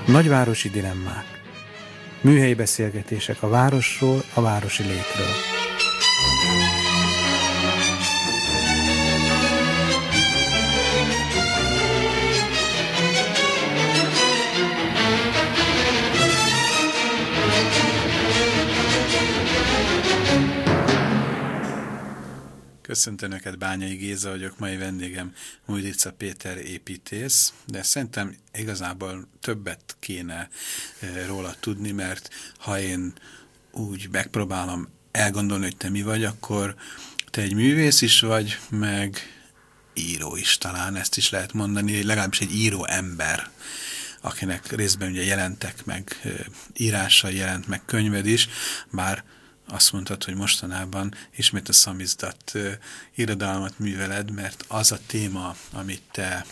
Nagyvárosi dilemmák. Műhelyi beszélgetések a városról, a városi létről. Köszöntöm Önöket, Bányai Géza vagyok, mai vendégem Mujdica Péter építész, de szerintem igazából többet kéne róla tudni, mert ha én úgy megpróbálom elgondolni, hogy te mi vagy, akkor te egy művész is vagy, meg író is talán, ezt is lehet mondani, legalábbis egy író ember, akinek részben ugye jelentek meg írásai, jelent meg könyved is, bár azt mondtad, hogy mostanában ismét a szamizdat irodalmat műveled, mert az a téma, amit te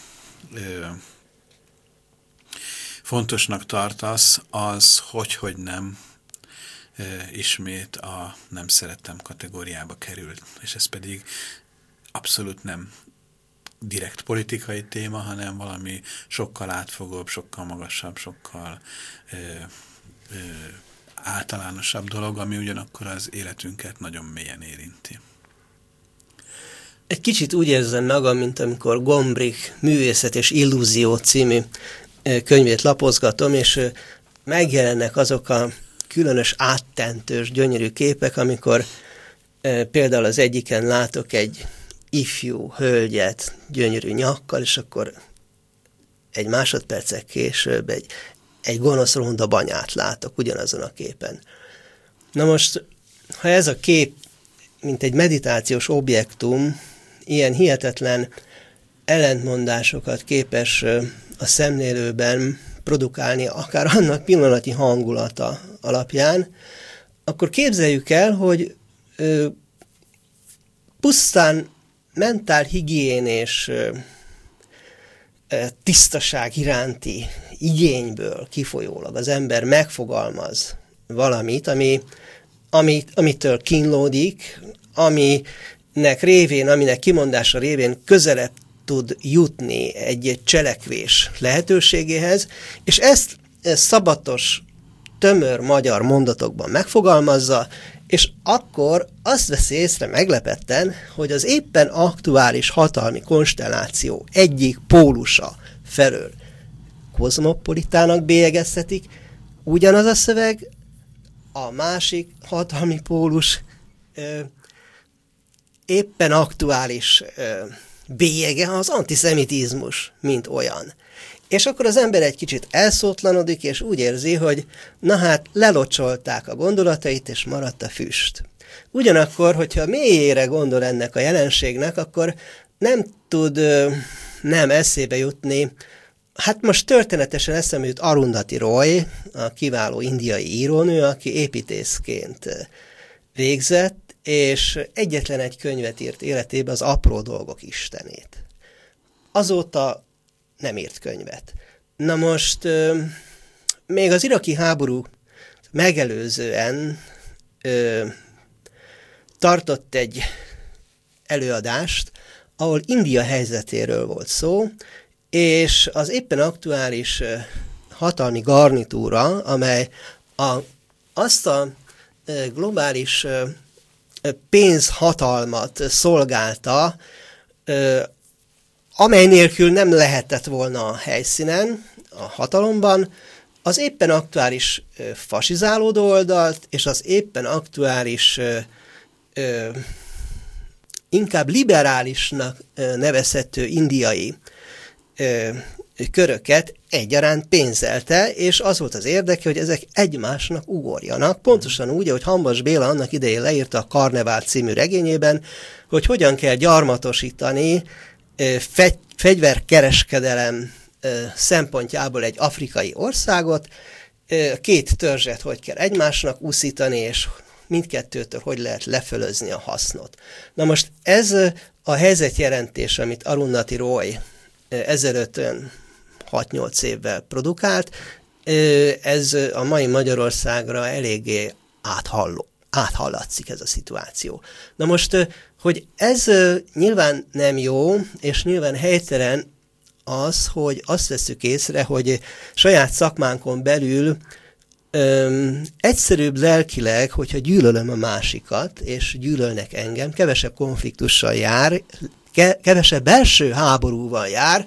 fontosnak tartasz, az hogy nem ismét a nem szerettem kategóriába került. És ez pedig abszolút nem direkt politikai téma, hanem valami sokkal átfogóbb, sokkal magasabb, sokkal általánosabb dolog, ami ugyanakkor az életünket nagyon mélyen érinti. Egy kicsit úgy érzem magam, mint amikor Gombrich Művészet és Illúzió című könyvét lapozgatom, és megjelennek azok a különös áttentős, gyönyörű képek, amikor például az egyiken látok egy ifjú hölgyet gyönyörű nyakkal, és akkor egy másodperccel később egy gonosz ronda banyát látok ugyanazon a képen. Na most, ha ez a kép, mint egy meditációs objektum, ilyen hihetetlen ellentmondásokat képes a szemlélőben produkálni, akár annak pillanatnyi hangulata alapján, akkor képzeljük el, hogy pusztán mentálhigién és tisztaság iránti igényből kifolyólag az ember megfogalmaz valamit, amitől kínlódik, aminek kimondása révén közelebb tud jutni egy cselekvés lehetőségéhez, és ezt szabatos, tömör magyar mondatokban megfogalmazza, és akkor azt veszi észre meglepetten, hogy az éppen aktuális hatalmi konstelláció egyik pólusa felől kozmopolitának bélyegeztetik, ugyanaz a szöveg, a másik hatalmi pólus éppen aktuális bélyege az antiszemitizmus, mint olyan. És akkor az ember egy kicsit elszótlanodik, és úgy érzi, hogy na hát lelocsolták a gondolatait, és maradt a füst. Ugyanakkor, hogyha mélyére gondol ennek a jelenségnek, akkor nem tud nem eszébe jutni. Hát most történetesen eszembe jut Arundhati Roy, a kiváló indiai írónő, aki építészként végzett, és egyetlen egy könyvet írt életébe, az Apró dolgok istenét. Azóta nem írt könyvet. Na most még az iraki háború megelőzően tartott egy előadást, ahol India helyzetéről volt szó, és az éppen aktuális hatalmi garnitúra, amely azt a globális pénzhatalmat szolgálta, amely nélkül nem lehetett volna a helyszínen, a hatalomban, az éppen aktuális fasizálódó oldalt, és az éppen aktuális inkább liberálisnak nevezhető indiai köröket egyaránt pénzelte, és az volt az érdeke, hogy ezek egymásnak ugorjanak. Pontosan úgy, ahogy Hamvas Béla annak idején leírta a Karnevál című regényében, hogy hogyan kell gyarmatosítani fegyverkereskedelem szempontjából egy afrikai országot, két törzset hogy kell egymásnak úszítani, és mindkettőtől hogy lehet lefölözni a hasznot. Na most ez a helyzetjelentés, amit Arundhati Roy ezelőtt 6-8 évvel produkált, ez a mai Magyarországra eléggé áthallatszik ez a szituáció. Na most, hogy ez nyilván nem jó, és nyilván helytelen az, hogy azt veszük észre, hogy saját szakmánkon belül egyszerűbb lelkileg, hogyha gyűlölöm a másikat, és gyűlölnek engem, kevesebb konfliktussal jár, kevesebb belső háborúval jár,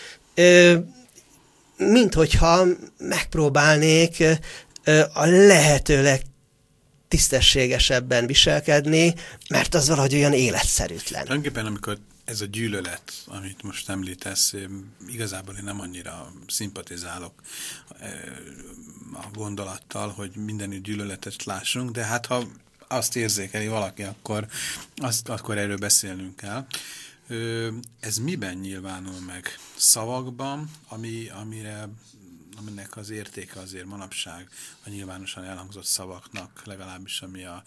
mint hogyha megpróbálnék a lehető legtisztességesebben viselkedni, mert az valahogy olyan életszerűtlen. Tulajdonképpen, amikor ez a gyűlölet, amit most említesz, igazából én nem annyira szimpatizálok a gondolattal, hogy mindenütt gyűlöletet lássunk, de hát ha azt érzékeli valaki, akkor erről beszélnünk kell. Ez miben nyilvánul meg? Szavakban, aminek az értéke azért manapság a nyilvánosan elhangzott szavaknak, legalábbis ami a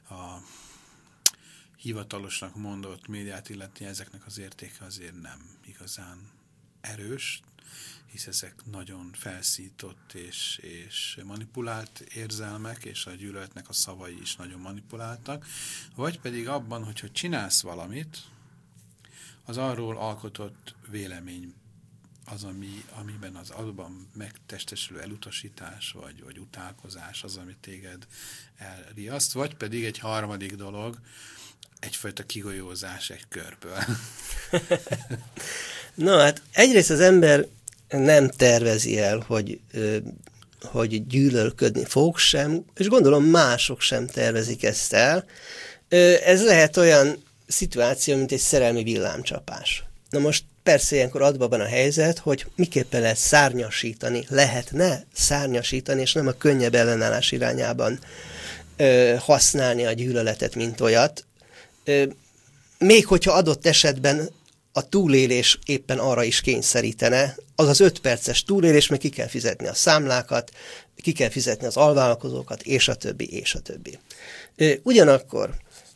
hivatalosnak mondott médiát illeti, ezeknek az értéke azért nem igazán erős, hisz ezek nagyon felszított és manipulált érzelmek, és a gyűlöletnek a szavai is nagyon manipuláltak, vagy pedig abban, hogyha csinálsz valamit, az arról alkotott vélemény az, amiben az abban megtestesülő elutasítás, vagy utálkozás az, ami téged elriaszt, vagy pedig egy harmadik dolog, egyfajta kigolyózás egy körből. No, hát egyrészt az ember nem tervezi el, hogy gyűlölködni fog sem, és gondolom mások sem tervezik ezt el. Ez lehet olyan szituáció, mint egy szerelmi villámcsapás. Na most persze ilyenkor adva a helyzet, hogy miképpen lehetne szárnyasítani, és nem a könnyebb ellenállás irányában használni a gyűlöletet, mint olyat. Még hogyha adott esetben a túlélés éppen arra is kényszerítene, az az 5 perces túlélés, meg ki kell fizetni a számlákat, ki kell fizetni az alvállalkozókat, és a többi, és a többi. Ugyanakkor,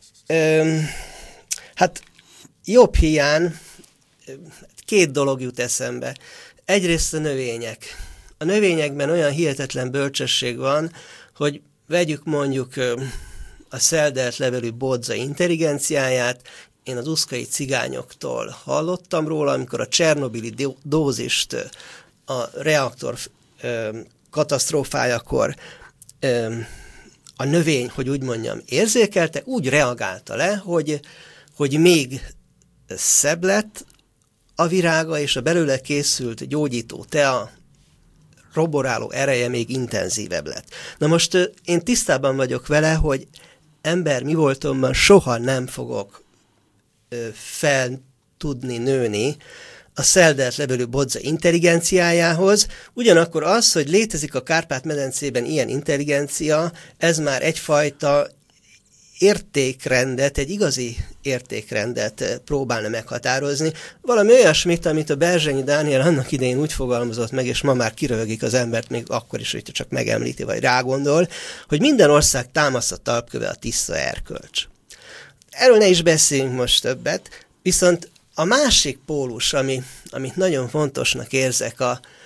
hát jobb hiány 2 dolog jut eszembe. Egyrészt a növények. A növényekben olyan hihetetlen bölcsesség van, hogy vegyük mondjuk a szeldelt levelű bodza intelligenciáját. Én az uszkai cigányoktól hallottam róla, amikor a csernobili dózist a reaktor katasztrófájakor a növény, hogy úgy mondjam, érzékelte, úgy reagálta le, hogy még szebb lett a virága, és a belőle készült gyógyító tea roboráló ereje még intenzívebb lett. Na most én tisztában vagyok vele, hogy ember mi voltomban soha nem fogok fel tudni nőni a szeldelt levelű bodza intelligenciájához, ugyanakkor az, hogy létezik a Kárpát-medencében ilyen intelligencia, ez már egyfajta értékrendet, egy igazi értékrendet próbálna meghatározni. Valami olyasmit, amit a Berzsenyi Dániel annak idején úgy fogalmazott meg, és ma már kiröhögik az embert, még akkor is, hogyha csak megemlíti, vagy rágondol, hogy minden ország támaszt talpköve a tiszta erkölcs. Erről ne is beszéljünk most többet, viszont a másik pólus, amit nagyon fontosnak érzek,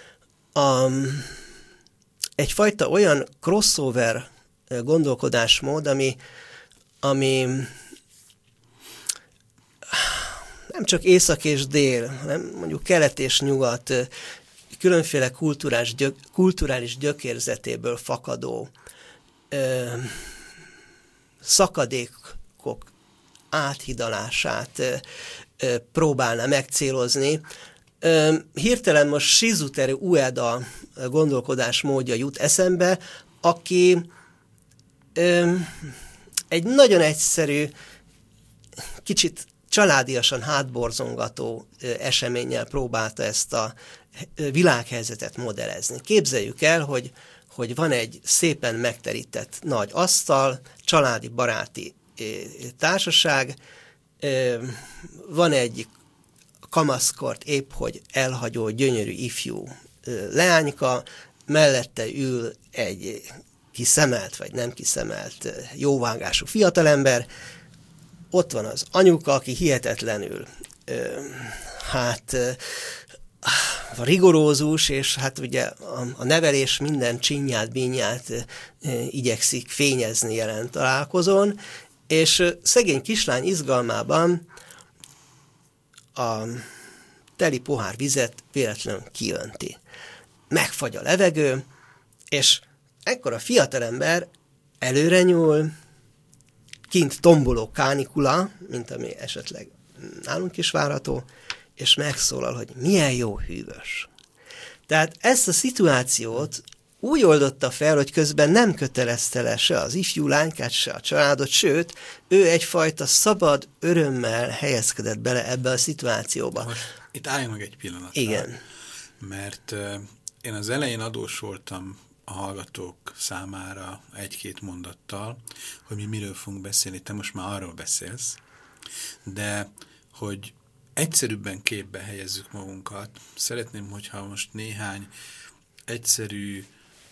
egyfajta olyan crossover gondolkodásmód, ami nem csak észak és dél, hanem mondjuk kelet és nyugat különféle kulturális gyökérzetéből fakadó szakadékok áthidalását próbálna megcélozni. Hirtelen most Shizuteru Ueda gondolkodásmódja jut eszembe, aki egy nagyon egyszerű, kicsit családiasan hátborzongató eseménnyel próbálta ezt a világhelyzetet modellezni. Képzeljük el, hogy van egy szépen megterített nagy asztal, családi, baráti társaság, van egy kamaszkort épp, hogy elhagyó, gyönyörű ifjú leányka, mellette ül egy kiszemelt, vagy nem kiszemelt jóvágású fiatalember, ott van az anyuka, aki hihetetlenül rigorózus, és hát ugye a nevelés minden csinyát, bínyát igyekszik fényezni jelen találkozón, és szegény kislány izgalmában a teli pohár vizet véletlenül kiönti. Megfagy a levegő, és ekkor a fiatalember előre nyúl, kint tomboló kánikula, mint ami esetleg nálunk is várható, és megszólal, hogy milyen jó hűvös. Tehát ezt a szituációt úgy oldotta fel, hogy közben nem kötelezte le se az ifjú lánykát, se a családot, sőt, ő egyfajta szabad örömmel helyezkedett bele ebbe a szituációba. Most itt álljunk meg egy pillanat. Igen. Mert én az elején adós voltam a hallgatók számára egy-két mondattal, hogy mi miről fogunk beszélni, te most már arról beszélsz, de hogy egyszerűbben képbe helyezzük magunkat, szeretném, hogyha most néhány egyszerű,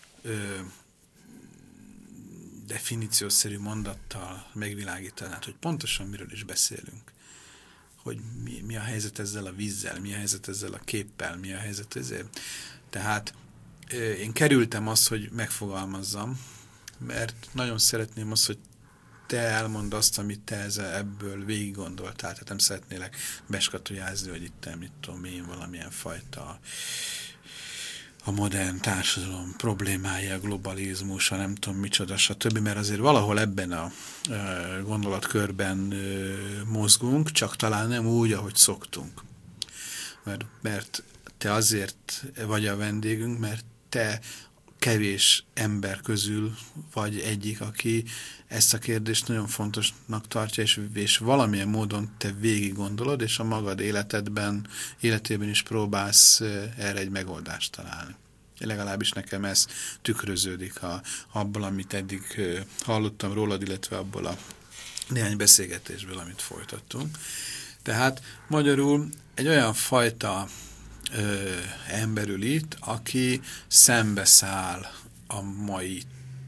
definíciószerű mondattal megvilágítanád, hogy pontosan miről is beszélünk. Hogy mi a helyzet ezzel a vízzel, mi a helyzet ezzel a képpel, mi a helyzet ezzel. Tehát én kerültem azt, hogy megfogalmazzam, mert nagyon szeretném azt, hogy te elmondd azt, amit te ebből végig gondoltál. Tehát nem szeretnélek beskatujázni, hogy itt mit tudom én, valamilyen fajta a modern társadalom problémája, a globalizmus, a nem tudom micsoda, stb., mert azért valahol ebben a gondolatkörben mozgunk, csak talán nem úgy, ahogy szoktunk. Mert te azért vagy a vendégünk, mert te kevés ember közül vagy egyik, aki ezt a kérdést nagyon fontosnak tartja, és valamilyen módon te végig gondolod, és a magad életében is próbálsz erre egy megoldást találni. Legalábbis nekem ez tükröződik abból, amit eddig hallottam rólad, illetve abból a néhány beszélgetésből, amit folytattunk. Tehát magyarul egy olyan fajta ember ül itt, aki szembeszáll a mai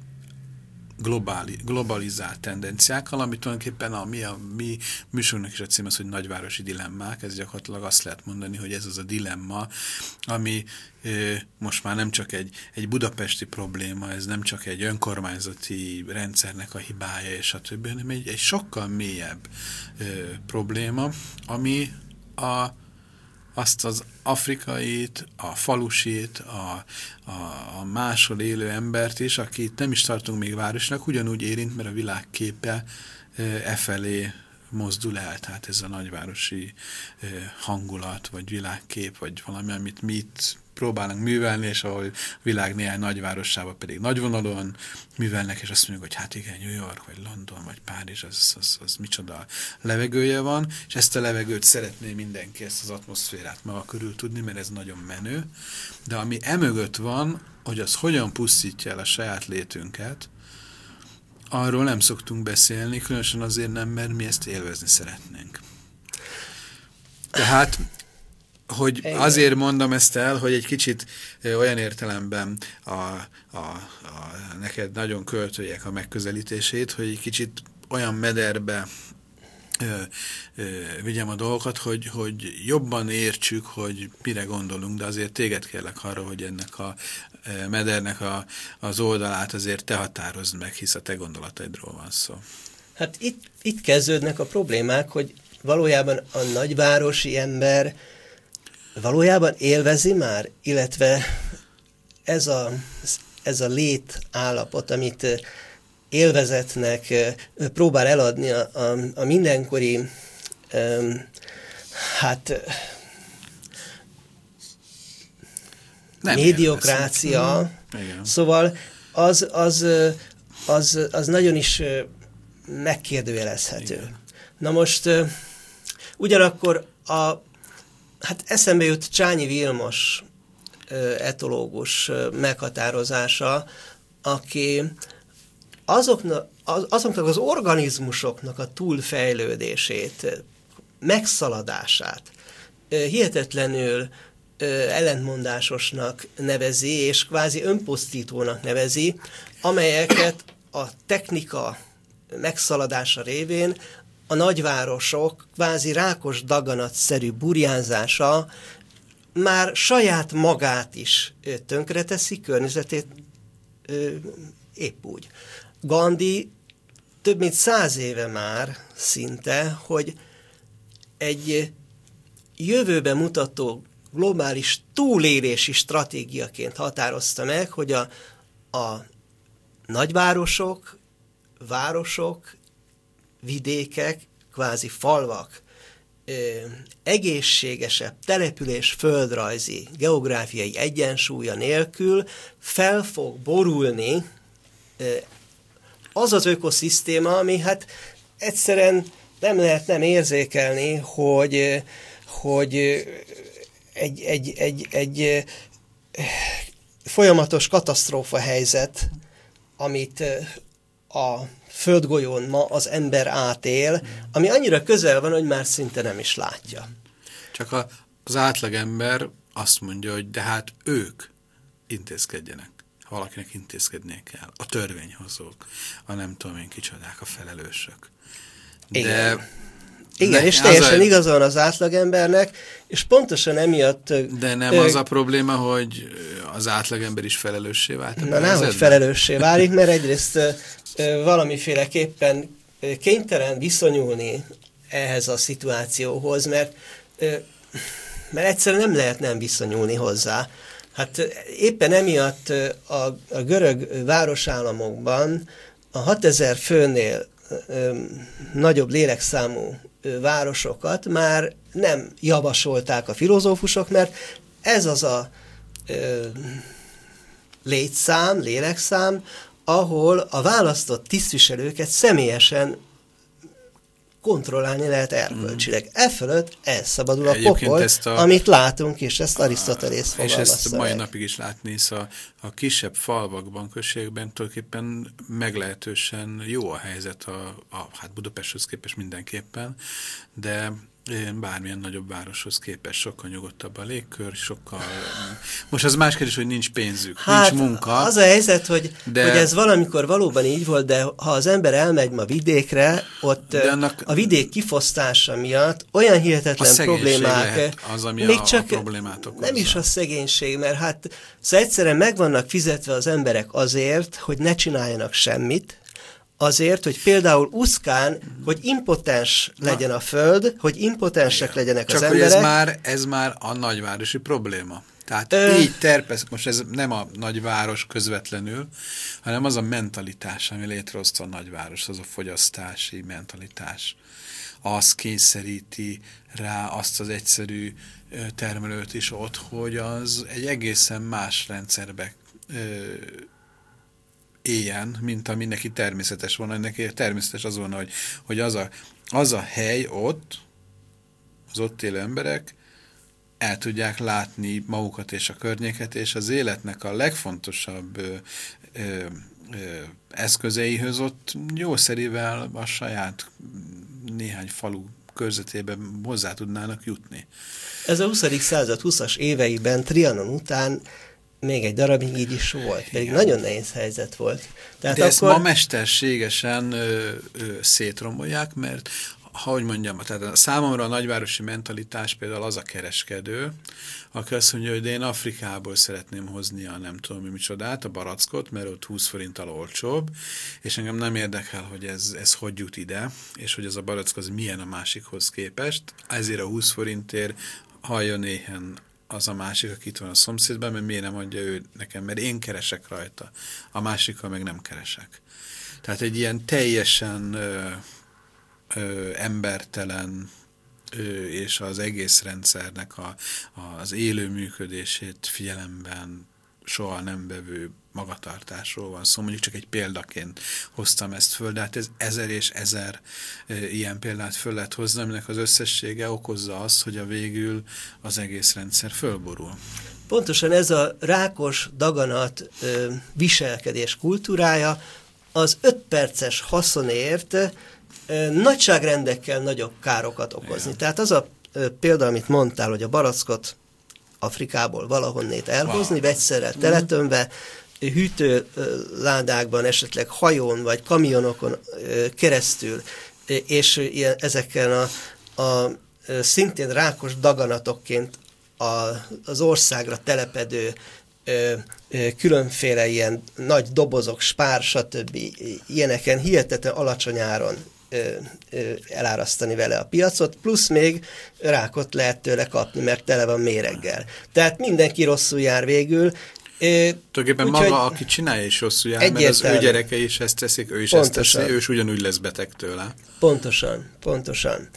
globalizált tendenciákkal, ami tulajdonképpen a mi műsorunknak is a cím az, hogy nagyvárosi dilemmák, ez gyakorlatilag azt lehet mondani, hogy ez az a dilemma, ami most már nem csak egy budapesti probléma, ez nem csak egy önkormányzati rendszernek a hibája, és a többi, hanem egy sokkal mélyebb probléma, ami azt az afrikait, a falusit, a máshol élő embert is, akit nem is tartunk még városnak, ugyanúgy érint, mert a világképe felé mozdul el. Tehát ez a nagyvárosi hangulat, vagy világkép, vagy valami, amit mi itt próbálunk művelni, és ahol a világ néhány nagyvárosában pedig nagyvonalon művelnek, és azt mondjuk, hogy hát igen, New York, vagy London, vagy Párizs, az micsoda levegője van, és ezt a levegőt szeretné mindenki, ezt az atmoszférát maga körül tudni, mert ez nagyon menő, de ami emögött van, hogy az hogyan pusztítja el a saját létünket, arról nem szoktunk beszélni, különösen azért nem, mert mi ezt élvezni szeretnénk. Tehát hogy azért mondom ezt el, hogy egy kicsit olyan értelemben neked nagyon költőjek a megközelítését, hogy egy kicsit olyan mederbe vigyem a dolgokat, hogy jobban értsük, hogy mire gondolunk, de azért téged kérlek arra, hogy ennek a medernek az oldalát azért te határozd meg, hisz a te gondolataidról van szó. Hát itt kezdődnek a problémák, hogy valójában a nagyvárosi ember valójában élvezi már, illetve ez a létállapot, amit élvezetnek próbál eladni a mindenkori médiokrácia, szóval az nagyon is megkérdőjelezhető. Igen. Na most ugyanakkor eszembe jut Csányi Vilmos etológus meghatározása, aki azoknak az organizmusoknak a túlfejlődését, megszaladását hihetetlenül ellentmondásosnak nevezi, és kvázi önpusztítónak nevezi, amelyeket a technika megszaladása révén a nagyvárosok kvázi rákos daganatszerű burjánzása már saját magát is tönkreteszi, környezetét épp úgy. Gandhi több mint 100 éve már szinte, hogy egy jövőbe mutató globális túlélési stratégiaként határozta meg, hogy a nagyvárosok, városok, vidékek, kvázi falvak egészségesebb település földrajzi, geográfiai egyensúlya nélkül fel fog borulni az az ökoszisztéma, ami hát egyszerűen nem lehet nem érzékelni, hogy egy folyamatos katasztrófa helyzet, amit a földgolyón ma az ember átél, ami annyira közel van, hogy már szinte nem is látja. Csak az átlagember azt mondja, hogy de hát ők intézkedjenek. Ha valakinek intézkednie kell. A törvényhozók, a nem tudom én kicsodák, a felelősök. Igen, és teljesen igaza van az átlagembernek, és pontosan emiatt... De nem az a probléma, hogy az átlagember is felelőssé vált? Na nem, hogy felelőssé válik, mert egyrészt valamiféleképpen kénytelen viszonyulni ehhez a szituációhoz, mert egyszerűen nem lehet nem viszonyulni hozzá. Hát éppen emiatt a görög városállamokban a 6000 főnél nagyobb lélekszámú városokat már nem javasolták a filozófusok, mert ez az a létszám, lélekszám, ahol a választott tisztviselőket személyesen kontrollálni lehet erkölcsileg. Fölött elszabadul a pokol, amit látunk, és ezt Arisztotelész fogalmazza. És ezt mai napig is látni, hisz a kisebb falvakban, községben tulajdonképpen meglehetősen jó a helyzet, hát Budapesthez képest mindenképpen, de bármilyen nagyobb városhoz képest sokkal nyugodtabb a légkör, sokkal... Most az más kérdés, hogy nincs pénzük, hát, nincs munka. Az a helyzet, hogy ez valamikor valóban így volt, de ha az ember elmegy ma vidékre, ott a vidék kifosztása miatt olyan hihetetlen problémák... az, ami még csak problémát okozza. Nem is a szegénység, mert hát szóval egyszerűen meg vannak fizetve az emberek azért, hogy ne csináljanak semmit, azért, hogy például úszkán, hogy impotens legyen a föld, hogy impotensek legyenek az emberek. Csak ez már a nagyvárosi probléma. Tehát így terpesz, most ez nem a nagyváros közvetlenül, hanem az a mentalitás, ami létrehozta a nagyváros, az a fogyasztási mentalitás. Az kényszeríti rá azt az egyszerű termelőt is ott, hogy az egy egészen más rendszerbe éljen, mint ami neki természetes volna. Neki természetes az volna, hogy az a hely ott, az ott élő emberek el tudják látni magukat és a környéket, és az életnek a legfontosabb eszközeihez ott jószerivel a saját néhány falu körzetében hozzá tudnának jutni. Ez a 20. század 20-as éveiben Trianon után még egy darabig így is volt, pedig nagyon nehéz helyzet volt. Tehát de ezt ma mesterségesen szétromolják, mert ahogy mondjam, tehát számomra a nagyvárosi mentalitás például az a kereskedő, aki azt mondja, hogy én Afrikából szeretném hozni a nem tudom micsodát, a barackot, mert ott 20 forinttal olcsóbb, és engem nem érdekel, hogy ez hogy jut ide, és hogy ez a barack az milyen a másikhoz képest, ezért a 20 forintért halljon éhen az a másik, aki itt van a szomszédban, mert miért nem adja ő nekem, mert én keresek rajta, a másikkal meg nem keresek. Tehát egy ilyen teljesen embertelen és az egész rendszernek az élő működését figyelemben soha nem vevő magatartásról van szó. Mondjuk csak egy példaként hoztam ezt föl, de hát ez 1000 és 1000 ilyen példát föl lehet hozni, aminek az összessége okozza azt, hogy a végül az egész rendszer fölborul. Pontosan ez a rákos, daganat viselkedés kultúrája az 5 perces haszonért nagyságrendekkel nagyobb károkat okozni. Igen. Tehát az a példa, amit mondtál, hogy a barackot Afrikából valahonnét elhozni, vegyszerrel teletömve, hűtőládákban, esetleg hajón vagy kamionokon keresztül, és ezeken a szintén rákos daganatokként az országra telepedő különféle ilyen nagy dobozok, spár, stb. Ilyeneken hihetetlen alacsony áron elárasztani vele a piacot, plusz még rákot lehet tőle kapni, mert tele van méreggel. Tehát mindenki rosszul jár végül. Tulajdonképpen maga, aki csinálja is rosszul jár, mert az ő gyerekei is ezt teszik, ő is pontosan ezt teszi, ő is ugyanúgy lesz beteg tőle. Pontosan.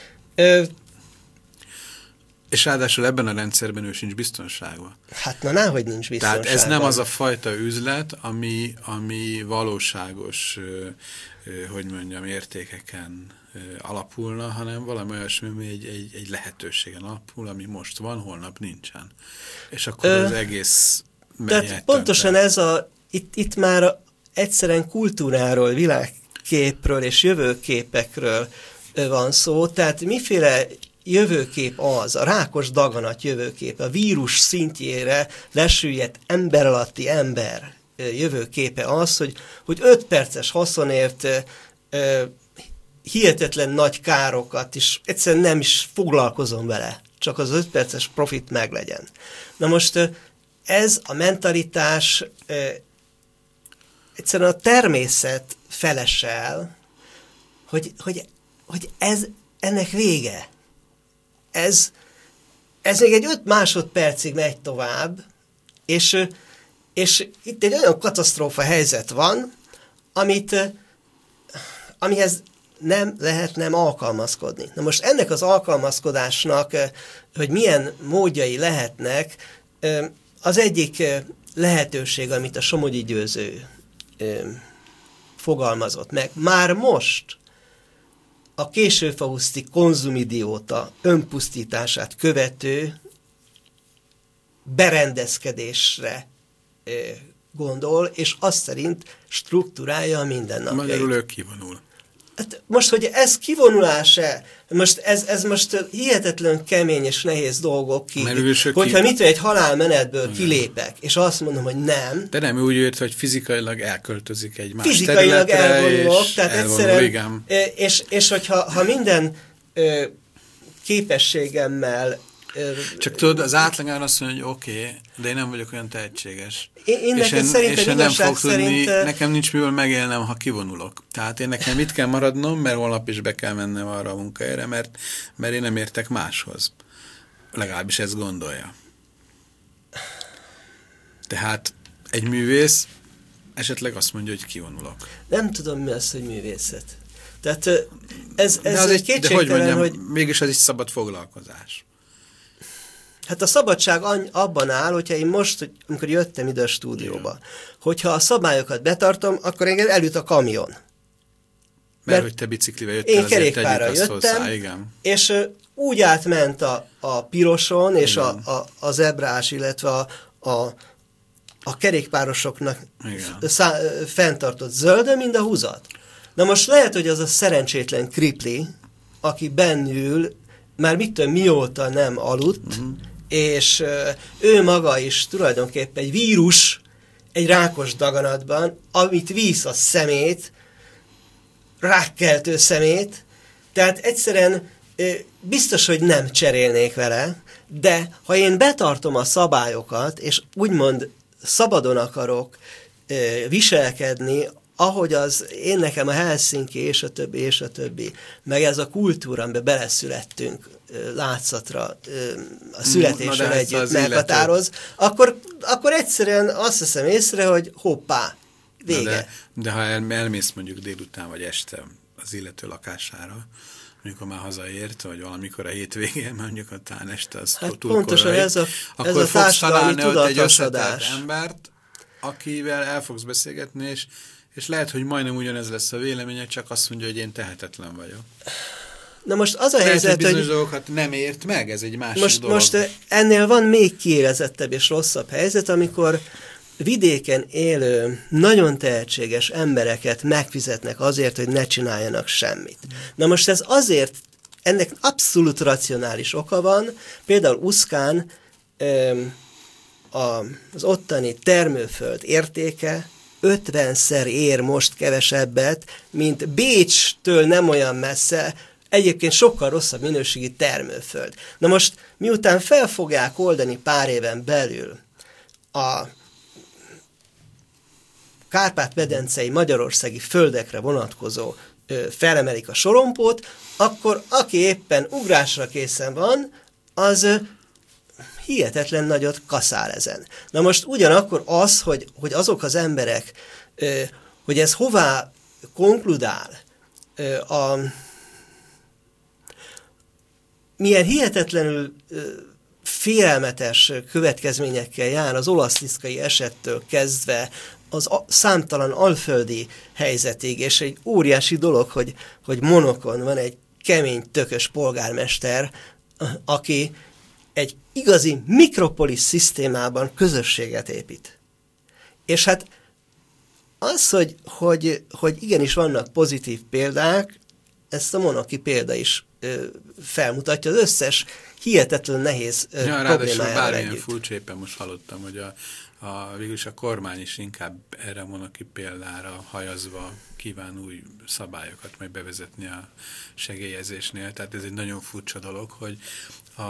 És ráadásul ebben a rendszerben ő sincs biztonságban. Hát náhogy nincs biztonságban. Tehát ez nem az a fajta üzlet, ami valóságos, hogy mondjam, értékeken alapulna, hanem valami olyasmi, ami egy lehetőségen alapul, ami most van, holnap nincsen. És akkor az egész tehát pontosan ez itt már egyszerűen kultúráról, világképről és jövőképekről van szó, tehát miféle jövőkép az, a rákos daganat jövőkép, a vírus szintjére lesüllyedt ember alatti ember jövőképe az, hogy 5 perces haszonért hihetetlen nagy károkat is, egyszerűen nem is foglalkozom vele, csak az 5 perces profit meglegyen. Na most ez a mentalitás egyszerűen a természet felesel, hogy ennek vége. Ez még egy 5 másodpercig megy tovább, és itt egy olyan katasztrófa helyzet van, amihez nem lehet nem alkalmazkodni. Na most ennek az alkalmazkodásnak, hogy milyen módjai lehetnek, az egyik lehetőség, amit a Somogyi Győző fogalmazott meg. Már most a későfauszti konzumidióta önpusztítását követő berendezkedésre gondol, és azt szerint struktúrálja a mindennapjait. Magyarul ő kivonul. Hát most, hogy ez kivonulás-e, most ez most hihetetlen kemény és nehéz dolgok ki. Hogyha mit egy halálmenetből kilépek, és azt mondom, hogy nem. De nem úgy jött, hogy fizikailag elköltözik egy más fizikailag elvonulok, tehát egyszerűen, igen. És hogyha minden képességemmel csak tudod, az átlagán azt mondja, hogy oké, de én nem vagyok olyan tehetséges. Én nem fog tudni, nekem nincs mivel megélnem, ha kivonulok. Tehát én nekem itt kell maradnom, mert holnap is be kell mennem arra a munkahelyre, mert én nem értek máshoz. Legalábbis ezt gondolja. Tehát egy művész esetleg azt mondja, hogy kivonulok. Nem tudom, mi az, hogy művészet. Tehát ez egy kétségtelen, hogy mégis az egy szabad foglalkozás. Hát a szabadság abban áll, hogyha én most, amikor jöttem ide a stúdióba, hogyha a szabályokat betartom, akkor engem elüt a kamion. Mert hogy te biciklivel jöttél, én kerékpárral jöttem, hozzá, igen. És úgy átment a piroson, és a zebrás, illetve a kerékpárosoknak fenntartott zöldön, mint a húzat. Na most lehet, hogy az a szerencsétlen kripli, aki bennül, már mióta nem aludt, és ő maga is tulajdonképpen egy vírus, egy rákos daganatban, amit víz a szemét, rákkeltő szemét, tehát egyszerűen biztos, hogy nem cserélnék vele, de ha én betartom a szabályokat, és úgymond szabadon akarok viselkedni, ahogy én nekem a Helsinki, és a többi, meg ez a kultúra, amiben beleszülettünk látszatra, a születéssel együtt meghatároz, akkor egyszerűen azt veszem észre, hogy hoppá, vége. De ha elmész mondjuk délután vagy este az illető lakására, amikor már hazaért, vagy valamikor a hétvégén, mondjuk a tán este, az hát túl pontosan korai, ez a társadalmi tudatosodás. Embert, akivel el fogsz beszélgetni, és lehet, hogy majdnem ugyanez lesz a véleménye, csak azt mondja, hogy én tehetetlen vagyok. Na most az a lehet, helyzet, hogy bizonyos dolgokat nem ért meg, ez egy másik dolog. Most ennél van még kiélezettebb és rosszabb helyzet, amikor vidéken élő, nagyon tehetséges embereket megfizetnek azért, hogy ne csináljanak semmit. Na most ez azért, ennek abszolút racionális oka van, például Uszkán az ottani termőföld értéke 50-szer ér most kevesebbet, mint Bécstől nem olyan messze, egyébként sokkal rosszabb minőségi termőföld. Na most, miután fel fogják oldani pár éven belül a kárpát-medencei magyarországi földekre vonatkozó felemelik a sorompót, akkor aki éppen ugrásra készen van, az hihetetlen nagyot kaszál ezen. Na most ugyanakkor az, hogy azok az emberek, hogy ez hová konkludál, milyen hihetetlenül félelmetes következményekkel jár az olasztiszkai esettől kezdve az számtalan alföldi helyzetig, és egy óriási dolog, hogy Monokon van egy kemény, tökös polgármester, aki egy igazi mikropolis szisztémában közösséget épít. És hát az, hogy igenis vannak pozitív példák, ezt a monoki példa is felmutatja az összes hihetetlen nehéz problémájával együtt. Furcsa, éppen most hallottam, hogy végülis a kormány is inkább erre a monoki példára hajazva kíván új szabályokat majd bevezetni a segélyezésnél. Tehát ez egy nagyon furcsa dolog, hogy a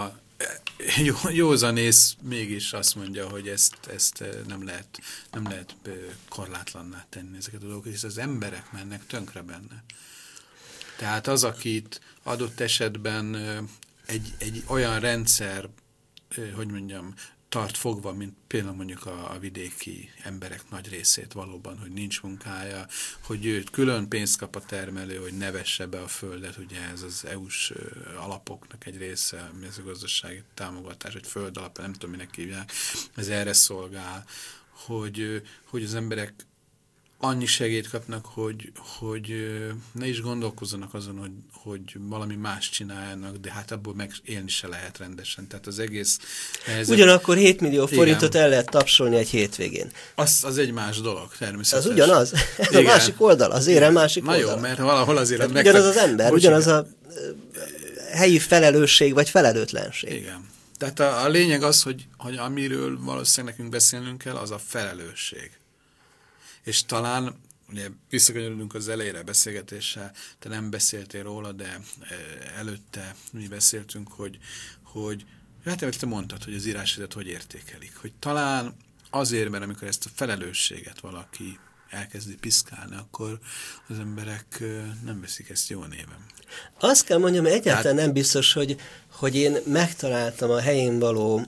józanész mégis azt mondja, hogy ezt nem lehet korlátlanná tenni ezeket a dolgokat, hisz az emberek mennek tönkre benne. Tehát az, akit adott esetben egy olyan rendszer, hogy mondjam, tart fogva, mint például mondjuk a vidéki emberek nagy részét valóban, hogy nincs munkája, hogy őt külön pénzt kap a termelő, hogy ne vesse be a földet, ugye ez az EU-s alapoknak egy része, mezőgazdasági támogatás, egy földalap, nem tudom, minek hívják, ez erre szolgál, hogy az emberek annyi segélyt kapnak, hogy ne is gondolkozzanak azon, hogy valami más csináljanak, de hát abból meg élni se lehet rendesen. Tehát az egész helyzet... Ugyanakkor 7 millió forintot el lehet tapsolni egy hétvégén. Az egy más dolog, természetesen. Az ugyanaz. Ez a másik oldal, az érem másik oldal. Na jó, mert valahol azért... Ugyanaz az ember, ugyanaz a helyi felelősség vagy felelőtlenség. Igen. Tehát a lényeg az, hogy amiről valószínűleg nekünk beszélnünk kell, az a felelősség. És talán, ugye visszakanyarodunk az elejére beszélgetéssel, te nem beszéltél róla, de előtte mi beszéltünk, hogy hát te mondtad, hogy az írásvezetőt hogy értékelik. Hogy talán azért, mert amikor ezt a felelősséget valaki elkezdi piszkálni, akkor az emberek nem veszik ezt jó néven. Azt kell mondjam, egyáltalán nem biztos, hogy én megtaláltam a helyén való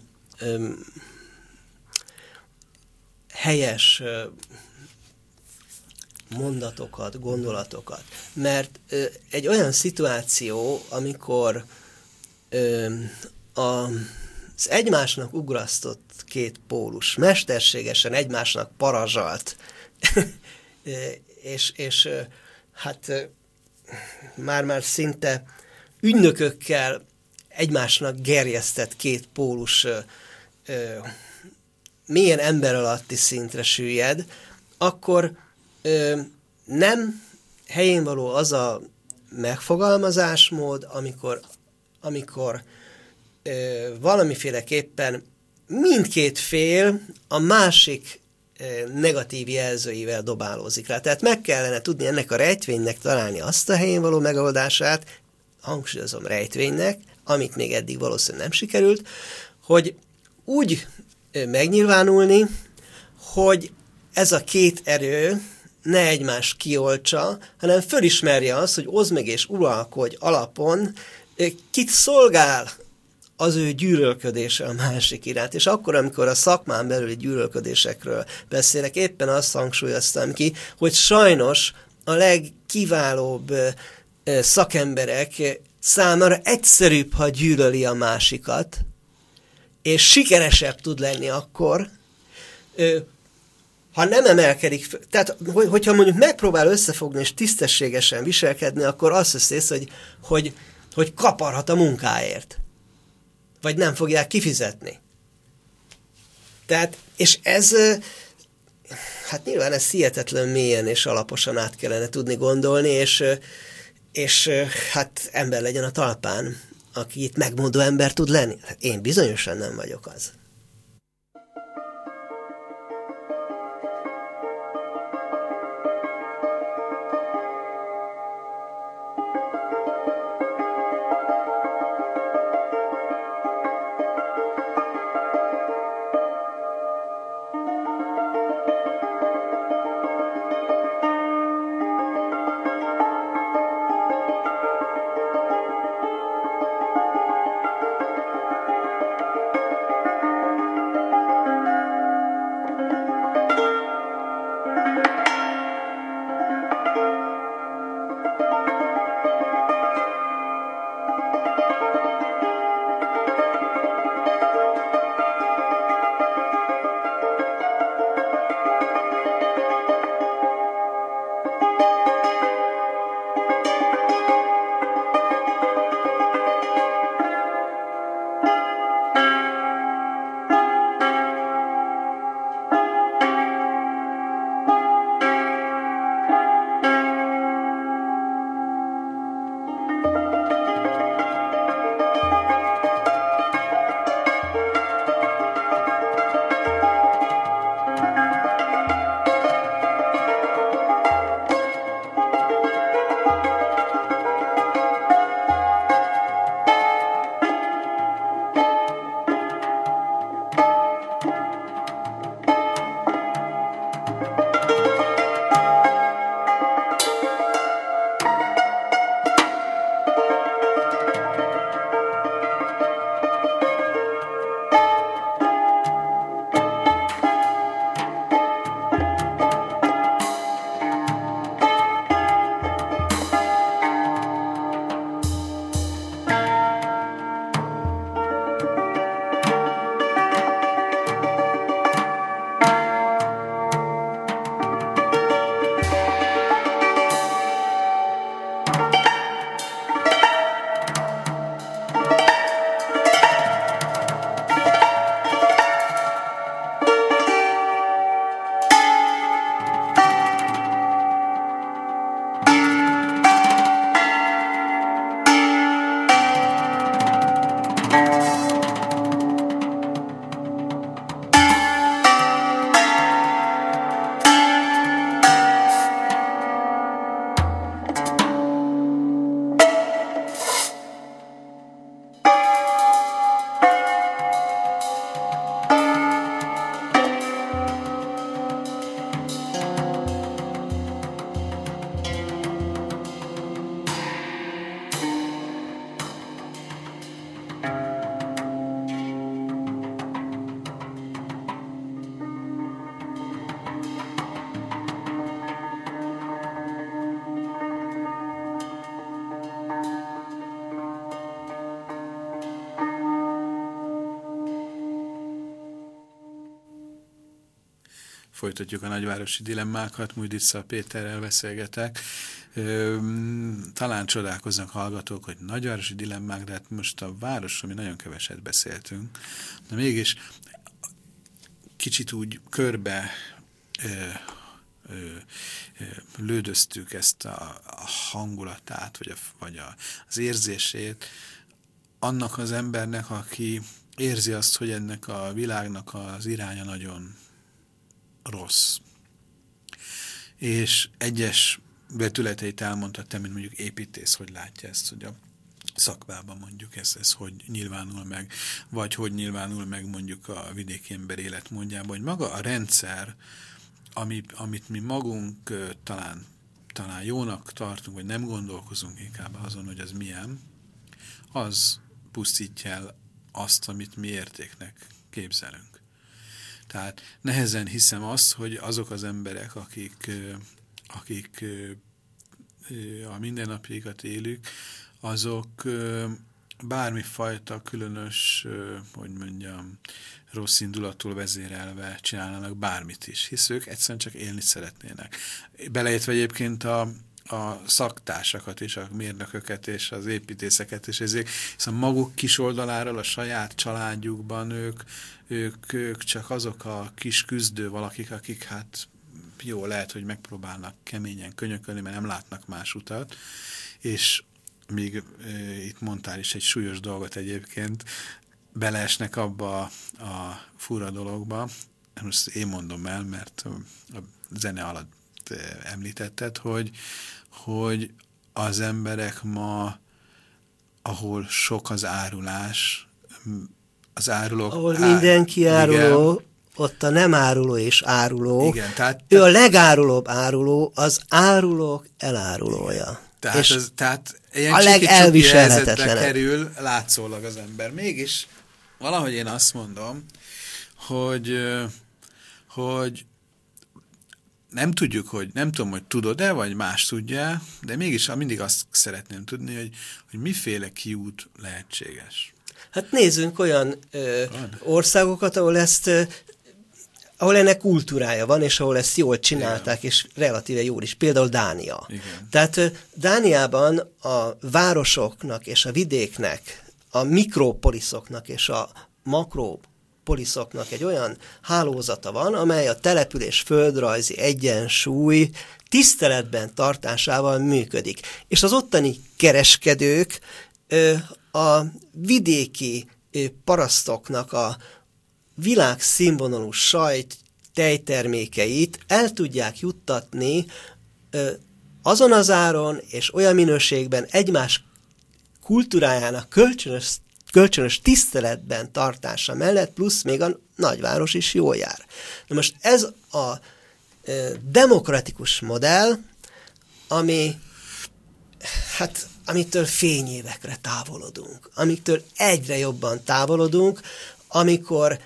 helyes mondatokat, gondolatokat. Mert egy olyan szituáció, amikor az egymásnak ugrasztott két pólus mesterségesen egymásnak parazsalt, és hát már szinte ügynökökkel egymásnak gerjesztett két pólus milyen ember alatti szintre süllyed, akkor nem helyén való az a megfogalmazásmód, amikor valamiféleképpen mindkét fél a másik negatív jelzőivel dobálózik rá. Tehát meg kellene tudni ennek a rejtvénynek találni azt a helyén való megoldását, hangsúlyozom rejtvénynek, amit még eddig valószínűleg nem sikerült, hogy úgy megnyilvánulni, hogy ez a két erő ne egymást kioltsa, hanem fölismerje azt, hogy oszd meg és uralkodj alapon, kit szolgál az ő gyűlölködése a másik iránt. És akkor, amikor a szakmán belüli gyűlölködésekről beszélek, éppen azt hangsúlyoztam ki, hogy sajnos a legkiválóbb szakemberek számára egyszerűbb, ha gyűlöli a másikat, és sikeresebb tud lenni akkor, ha nem emelkedik, tehát hogyha mondjuk megpróbál összefogni és tisztességesen viselkedni, akkor azt veszi észre, hogy kaparhat a munkáért. Vagy nem fogják kifizetni. Tehát, és ez, hát nyilván ez hihetetlen mélyen és alaposan át kellene tudni gondolni, és hát ember legyen a talpán, aki itt megmondó ember tud lenni. Én bizonyosan nem vagyok az. folytatjuk a nagyvárosi dilemmákat, Mújdica Péterrel beszélgetek. Talán csodálkoznak hallgatók, hogy nagyvárosi dilemmák, de hát most a városról mi nagyon keveset beszéltünk. De mégis kicsit úgy körbe lődöztük ezt a hangulatát, vagy az érzését annak az embernek, aki érzi azt, hogy ennek a világnak az iránya nagyon rossz. És egyes vetületeit elmondta, mint mondjuk építész, hogy látja ezt, hogy a szakmában mondjuk ez hogy nyilvánul meg, vagy hogy nyilvánul meg mondjuk a vidéki ember életmódjában, hogy maga a rendszer, amit mi magunk talán jónak tartunk, vagy nem gondolkozunk inkább azon, hogy az milyen, az pusztítja el azt, amit mi értéknek képzelünk. Tehát nehezen hiszem azt, hogy azok az emberek, akik a mindennapjaikat élük, azok bármifajta különös, hogy mondjam, rossz indulattól vezérelve csinálnának bármit is, hisz ők egyszerűen csak élni szeretnének. Beleértve egyébként a szaktársakat és a mérnököket és az építészeket és ezért, hiszen maguk kis oldaláról a saját családjukban ők csak azok a kis küzdő valakik, akik hát jó, lehet, hogy megpróbálnak keményen könyökölni, mert nem látnak más utat, és még itt mondtál is egy súlyos dolgot egyébként, beleesnek abba a fura dologba, most én mondom el, mert a zene alatt említetted, hogy az emberek ma, ahol sok az árulás, az árulók... Ahol mindenki áruló, igen, ott a nem áruló és áruló. Igen, tehát ő a legárulóbb áruló, az árulók elárulója. Tehát ilyen a legelviselhetetlenebb kerül látszólag az ember. Mégis valahogy én azt mondom, hogy nem tudjuk, nem tudom, hogy tudod-e, vagy más tudja, de mégis mindig azt szeretném tudni, hogy miféle kiút lehetséges. Hát nézzünk olyan országokat, ahol ennek kultúrája van, és ahol ezt jól csinálták, igen, és relatíve jól is. Például Dánia. Igen. Tehát Dániában a városoknak és a vidéknek, a mikropoliszoknak és a makropoliszoknak egy olyan hálózata van, amely a település földrajzi egyensúly tiszteletben tartásával működik. És az ottani kereskedők a vidéki parasztoknak a világszínvonalú sajt tejtermékeit el tudják juttatni azon az áron és olyan minőségben egymás kultúrájának kölcsönös tiszteletben tartása mellett, plusz még a nagyváros is jól jár. Na most ez a demokratikus modell, amitől fényévekre távolodunk, amitől egyre jobban távolodunk, amikor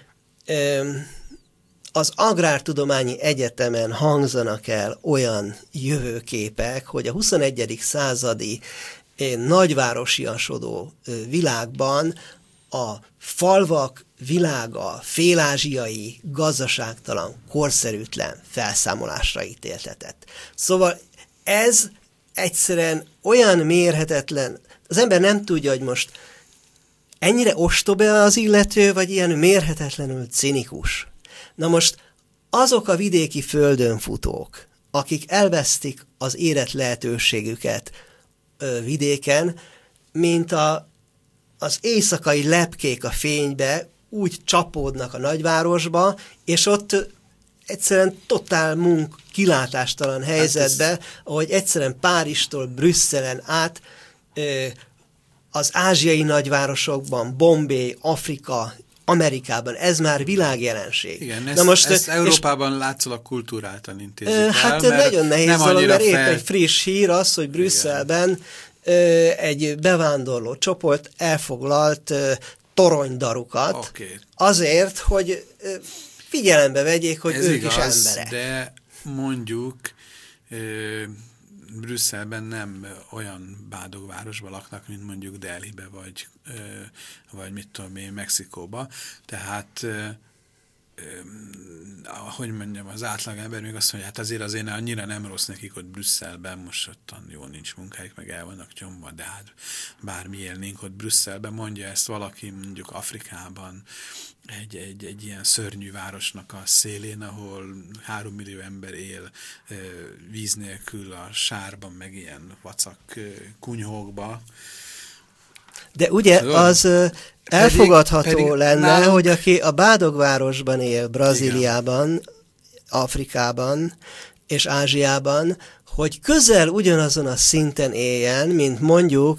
az Agrártudományi Egyetemen hangzanak el olyan jövőképek, hogy a 21. századi nagyvárosiasodó világban a falvak világa félázsiai, gazdaságtalan, korszerűtlen felszámolásra ítéltetett. Szóval ez egyszerűen olyan mérhetetlen, az ember nem tudja, hogy most ennyire ostoba az illető, vagy ilyen mérhetetlenül cinikus. Na most azok a vidéki földönfutók, akik elvesztik az élet lehetőségüket vidéken, mint az éjszakai lepkék a fénybe, úgy csapódnak a nagyvárosba, és ott egyszerűen totál kilátástalan helyzetbe, ahogy egyszerűen Párizstól Brüsszelen át az ázsiai nagyvárosokban, Bombay, Afrika, Amerikában, ez már világjelenség. Igen, ezt Európában látszólag kultúráltan intézik el. Hát nagyon nehéz dolog, mert épp egy friss hír az, hogy Brüsszelben egy bevándorló csoport elfoglalt toronydarukat, azért, hogy figyelembe vegyék, hogy ez ők igaz, is emberek. De mondjuk Brüsszelben nem olyan bádogvárosban laknak, mint mondjuk Delhibe, vagy mit tudom én, Mexikóba. Tehát hogy mondjam, az átlagember még azt mondja, hát azért annyira nem rossz nekik ott Brüsszelben, most ottan jól nincs munkájuk, meg el vannak nyomva, de hát bármi élnénk ott Brüsszelben, mondja ezt valaki mondjuk Afrikában, egy ilyen szörnyű városnak a szélén, ahol 3 millió ember él víz nélkül a sárban, meg ilyen vacak kunyhókba. De ugye az elfogadható lenne, nálunk, hogy aki a Bádogvárosban él, Brazíliában, igen, Afrikában és Ázsiában, hogy közel ugyanazon a szinten éljen, mint mondjuk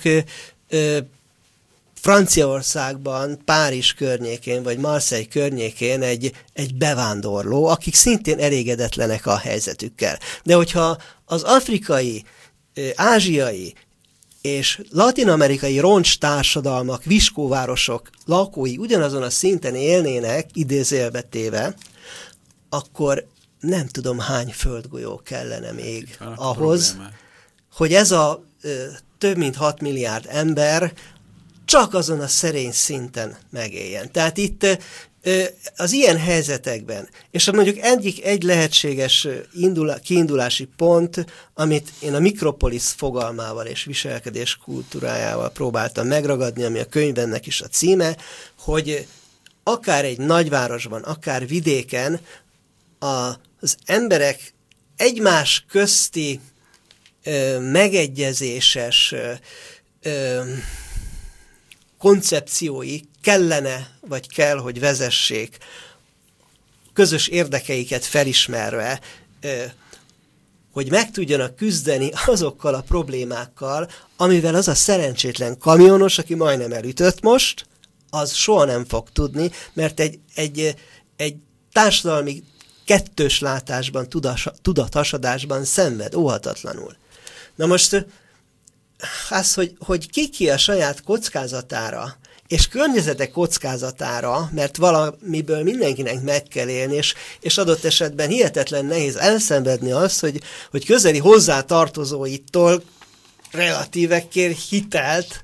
Franciaországban, Párizs környékén, vagy Marseille környékén egy bevándorló, akik szintén elégedetlenek a helyzetükkel. De hogyha az afrikai, ázsiai és latin-amerikai roncstársadalmak, viskóvárosok lakói ugyanazon a szinten élnének, idézőjelbe téve, akkor nem tudom hány földgolyó kellene még ahhoz, hogy ez a több mint 6 milliárd ember csak azon a szerény szinten megéljen. Tehát itt az ilyen helyzetekben, és mondjuk egy lehetséges kiindulási pont, amit én a mikropolis fogalmával és viselkedés kultúrájával próbáltam megragadni, ami a könyvemnek is a címe, hogy akár egy nagyvárosban, akár vidéken az emberek egymás közti megegyezéses koncepciói kellene, vagy kell, hogy vezessék, közös érdekeiket felismerve, hogy meg tudjanak küzdeni azokkal a problémákkal, amivel az a szerencsétlen kamionos, aki majdnem elütött most, az soha nem fog tudni, mert egy társadalmi kettős látásban, tudathasadásban szenved óhatatlanul. Na most az, hogy ki a saját kockázatára, és környezete kockázatára, mert valamiből mindenkinek meg kell élni, és adott esetben hihetetlen nehéz elszenvedni azt, hogy közeli hozzátartozóitól relatíve kér hitelt,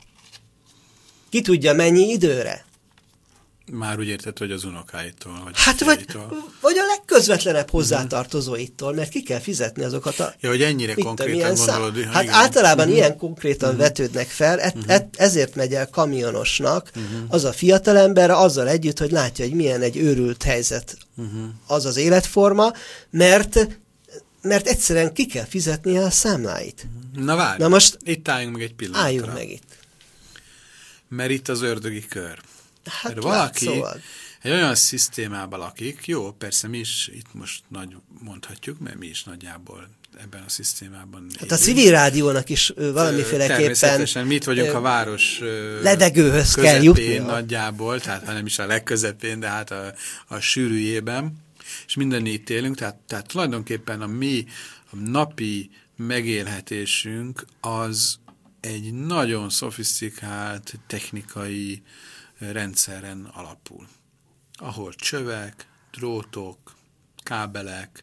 ki tudja mennyi időre. Már úgy érted, hogy az unokáitól, vagy hát vagy a legközvetlenebb hozzátartozóitól, mert ki kell fizetni azokat a... Ja, hogy ennyire konkrétan gondolod. Hát igen. Általában ilyen konkrétan vetődnek fel, ezért megy el kamionosnak az a fiatalember azzal együtt, hogy látja, hogy milyen egy őrült helyzet az az életforma, mert egyszerűen ki kell fizetnie a számláit. Na várj, most itt álljunk meg egy pillanatra. Álljunk meg itt. Mert itt az ördögi kör. Hát valaki egy olyan szisztémában lakik, jó, persze mi is itt most mondhatjuk, mert mi is nagyjából ebben a szisztémában élünk. Hát a civil rádiónak is valamiféleképpen természetesen mit vagyunk a város ledegőhöz kell jutni. Nagyjából, tehát ha nem is a legközepén, de hát a sűrűjében, és minden itt élünk, tehát tulajdonképpen a napi megélhetésünk az egy nagyon szofisztikált technikai rendszeren alapul, ahol csövek, drótok, kábelek,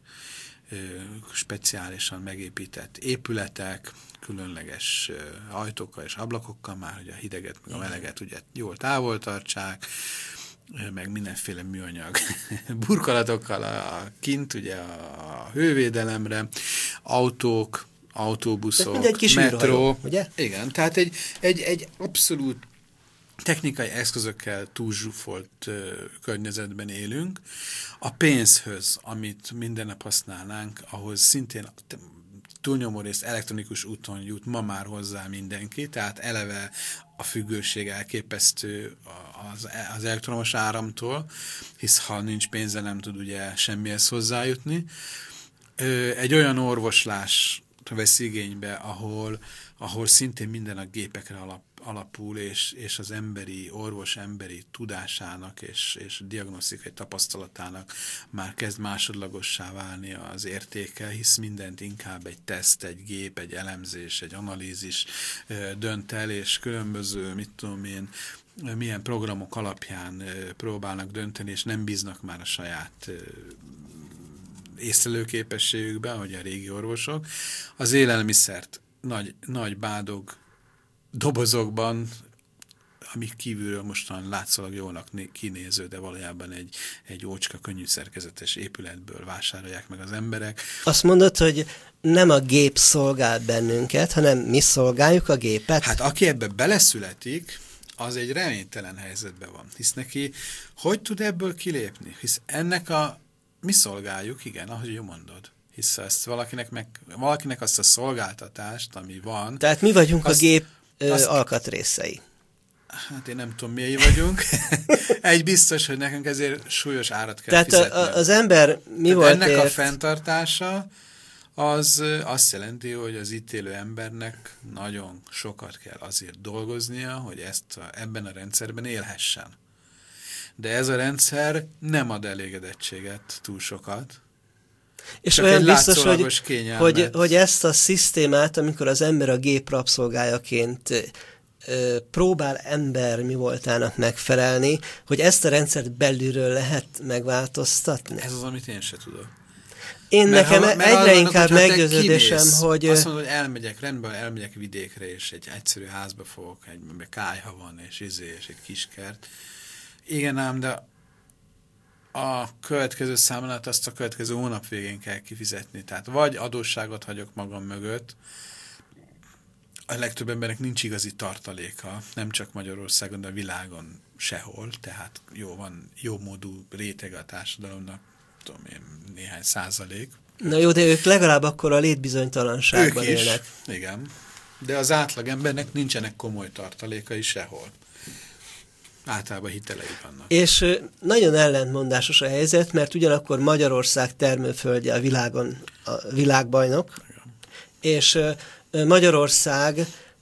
speciálisan megépített épületek, különleges ajtókkal és ablakokkal már, hogy a hideget, meg a meleget ugye jól távol tartsák, meg mindenféle műanyag burkolatokkal kint, ugye a hővédelemre, autók, autóbuszok, metró. Ugye? Igen, tehát egy abszolút technikai eszközökkel túlzsúfolt környezetben élünk. A pénzhöz, amit minden nap használnánk, ahhoz szintén túlnyomó részt elektronikus úton jut ma már hozzá mindenki, tehát eleve a függőség elképesztő az elektromos áramtól, hisz ha nincs pénze, nem tud ugye semmihez hozzájutni. Egy olyan orvoslás vesz igénybe, ahol szintén minden a gépekre alapul, és az orvos emberi tudásának és diagnosztikai tapasztalatának már kezd másodlagossá válni az értéke, hisz mindent inkább egy teszt, egy gép, egy elemzés, egy analízis dönt el, és különböző, mit tudom én, milyen programok alapján próbálnak dönteni, és nem bíznak már a saját észlelőképességükben, hogy a régi orvosok. Az élelmiszert nagy bádog dobozokban ami kívülről mostan látszólag jólnak kinéző, de valójában egy ócska, könnyű szerkezetes épületből vásárolják meg az emberek. Azt mondod, hogy nem a gép szolgál bennünket, hanem mi szolgáljuk a gépet? Hát aki ebbe beleszületik, az egy reménytelen helyzetben van. Hisz neki, hogy tud ebből kilépni? Hisz ennek mi szolgáljuk, igen, ahogy mondod. Hisz ezt valakinek azt a szolgáltatást, ami van... Tehát mi vagyunk a gép alkatrészei. Hát én nem tudom, miei vagyunk. Egy biztos, hogy nekünk ezért súlyos árat kell fizetni. Tehát az ember mi volt ennek a fenntartása az azt jelenti, hogy az itt élő embernek nagyon sokat kell azért dolgoznia, hogy ebben a rendszerben élhessen. De ez a rendszer nem ad elégedettséget túl sokat. És csak olyan biztos, hogy ezt a szisztémát, amikor az ember a gép rabszolgájaként próbál ember mi voltának megfelelni, hogy ezt a rendszert belülről lehet megváltoztatni? Ez az, amit én se tudok. Nekem egyre inkább meggyőződésem, hogy... Azt mondod, hogy elmegyek vidékre, és egy egyszerű házba fogok, egy kályha van, és egy kiskert. Igen ám, de a következő számlát azt a következő hónap végén kell kifizetni. Tehát vagy adósságot hagyok magam mögött, a legtöbb embernek nincs igazi tartaléka, nem csak Magyarországon, de a világon sehol, tehát van jó módú rétege a társadalomnak, tudom én, néhány százalék. Na jó, de ők legalább akkor a létbizonytalanságban élnek. Igen, de az átlag embernek nincsenek komoly tartalékai sehol. Általában hitelei vannak. És nagyon ellentmondásos a helyzet, mert ugyanakkor Magyarország termőföldje a világon a világbajnok, és Magyarország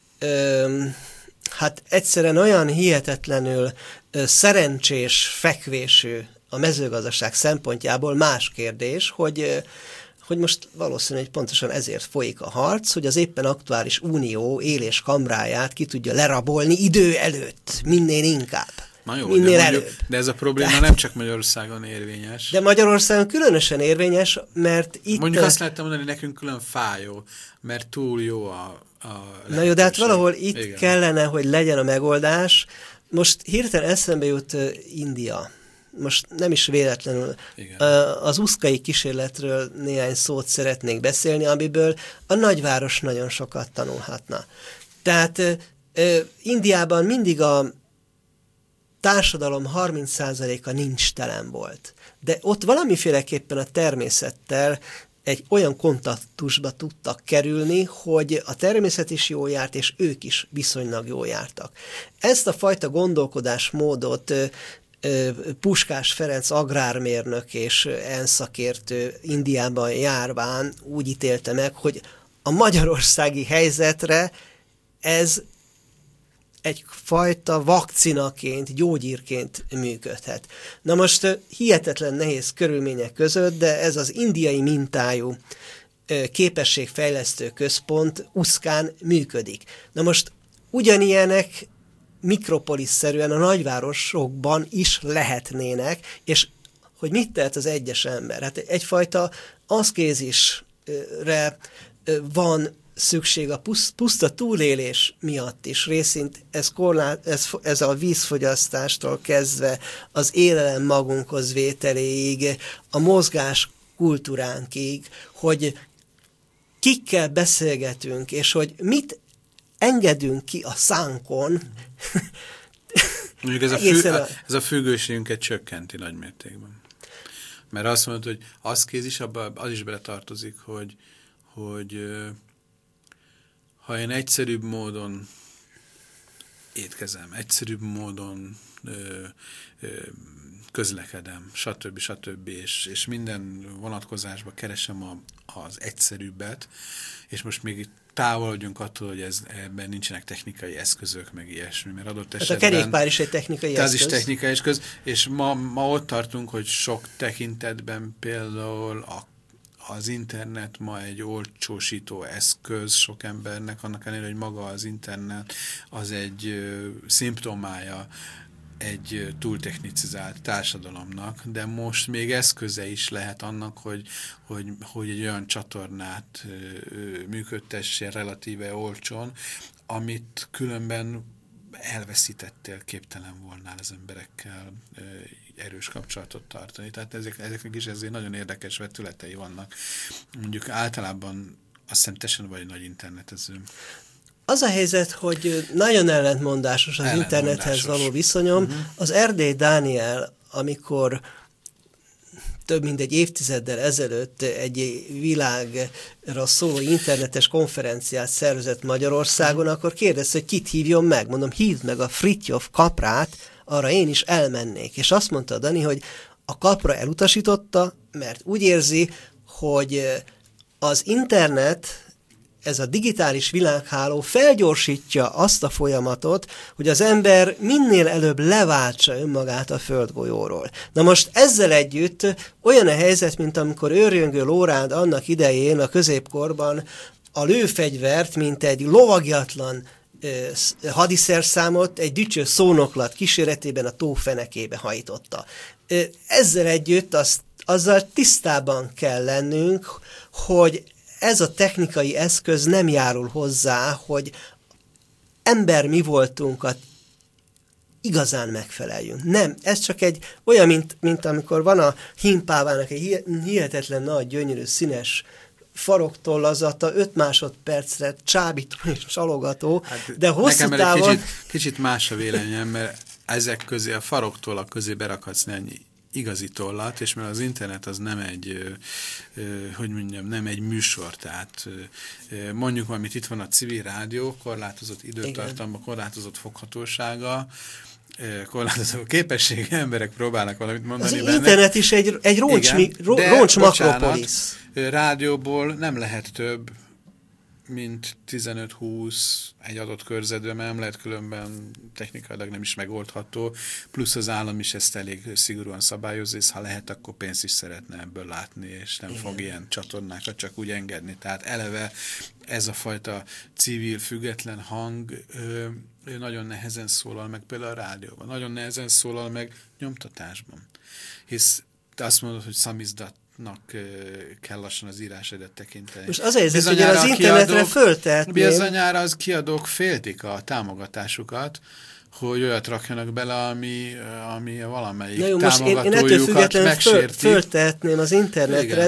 hát egyszerűen olyan hihetetlenül szerencsés fekvésű a mezőgazdaság szempontjából. Más kérdés, hogy most valószínűleg pontosan ezért folyik a harc, hogy az éppen aktuális unió élés kamráját ki tudja lerabolni idő előtt, minél inkább. Na jó, de ez a probléma nem csak Magyarországon érvényes. De Magyarországon különösen érvényes, mert itt... Mondjuk azt lehettem mondani, hogy nekünk külön fájó, mert túl jó a Na jó, de hát valahol itt igen. kellene, hogy legyen a megoldás. Most hirtelen eszembe jut India. Most nem is véletlenül. Igen. Az uszkai kísérletről néhány szót szeretnék beszélni, amiből a nagyváros nagyon sokat tanulhatna. Tehát Indiában mindig a társadalom 30%-a nincs telen volt. De ott valamiféleképpen a természettel egy olyan kontaktusba tudtak kerülni, hogy a természet is jól járt, és ők is viszonylag jól jártak. Ezt a fajta gondolkodásmódot Puskás Ferenc agrármérnök és enszakértő Indiában járván úgy ítélte meg, hogy a magyarországi helyzetre ez egyfajta vakcinaként, gyógyírként működhet. Na most hihetetlen nehéz körülmények között, de ez az indiai mintájú képességfejlesztő központ Uszkán működik. Na most ugyanilyenek mikropoliszszerűen a nagyvárosokban is lehetnének, és hogy mit tehet az egyes ember? Hát egyfajta aszkézisre van szükség a puszta túlélés miatt is, részint ez a vízfogyasztástól kezdve az élelem magunkhoz vételéig, a mozgás kultúránkig, hogy kikkel beszélgetünk, és hogy mit engedünk ki a szánkon. Mondjuk ez a függőségünket csökkenti nagy mértékben. Mert azt mondod, hogy aszkézis, az is beletartozik, hogy ha én egyszerűbb módon étkezem, egyszerűbb módon közlekedem, stb. És minden vonatkozásban keresem az egyszerűbbet, és most még távolodjunk attól, hogy ebben nincsenek technikai eszközök, meg ilyesmi, mert adott esetben... a kerékpár is egy technikai eszköz. Ez is technikai eszköz, és ma ott tartunk, hogy sok tekintetben például az internet ma egy olcsósító eszköz sok embernek, annak ellenére, hogy maga az internet az egy szimptomája egy túltechnicizált társadalomnak, de most még eszköze is lehet annak, hogy egy olyan csatornát működtessen relatíve olcsón, amit különben elveszítettél, képtelen volnál az emberekkel erős kapcsolatot tartani. Tehát ezeknek is ezért nagyon érdekes vetületei vannak. Mondjuk általában azt hiszem te sem vagy nagy internetező. Az a helyzet, hogy nagyon ellentmondásos az internethez való viszonyom. Az Erdély Dániel, amikor több mint egy évtizeddel ezelőtt egy világra szóló internetes konferenciát szervezett Magyarországon, akkor kérdezte, hogy kit hívjon meg. Mondom, hívd meg a Fritjof Kaprát, arra én is elmennék. És azt mondta Dani, hogy a Kapra elutasította, mert úgy érzi, hogy az internet, ez a digitális világháló felgyorsítja azt a folyamatot, hogy az ember minél előbb leváltsa önmagát a földgolyóról. Na most ezzel együtt olyan a helyzet, mint amikor Őrjöngő Lóránd annak idején a középkorban a lőfegyvert, mint egy lovagiatlan hadiszerszámot egy dücső szónoklat kíséretében a tó fenekébe hajtotta. Ezzel együtt azzal tisztában kell lennünk, hogy ez a technikai eszköz nem járul hozzá, hogy ember mi voltunkat igazán megfeleljünk. Nem, ez csak egy olyan, mint amikor van a hímpávának egy hihetetlen nagy, gyönyörű, színes faroktollazata, 5 másodpercre csábító és csalogató, hát, de hosszú távon... Nekem kicsit más a véleményem, mert ezek közé, a faroktollak közé berakhatsz néhány igazi tollat, és mert az internet az nem egy, hogy mondjam, nem egy műsor, tehát mondjuk valamit, itt van a civil rádió, korlátozott időtartalma, korlátozott foghatósága, korlátozott képessége, emberek próbálnak valamit mondani benne. Az internet is egy roncs makropolisz. Rádióból nem lehet több, mint 15-20 egy adott körzetben, mert nem lehet különben technikailag nem is megoldható, plusz az állam is ezt elég szigorúan szabályozza, és ha lehet, akkor pénzt is szeretne ebből látni, és nem fog ilyen csatornákat csak úgy engedni. Tehát eleve ez a fajta civil, független hang nagyon nehezen szólal meg például a rádióban, nagyon nehezen szólal meg nyomtatásban. Hisz te azt mondod, hogy szamizdat kell lassan az írásodat tekinteni. Most az helyzet, hogy az internetre föltehetném. Bizonyára az kiadók féltik a támogatásukat, hogy olyat rakjanak bele, ami valamelyik támogatójukat megsérti. Föltehetném az internetre,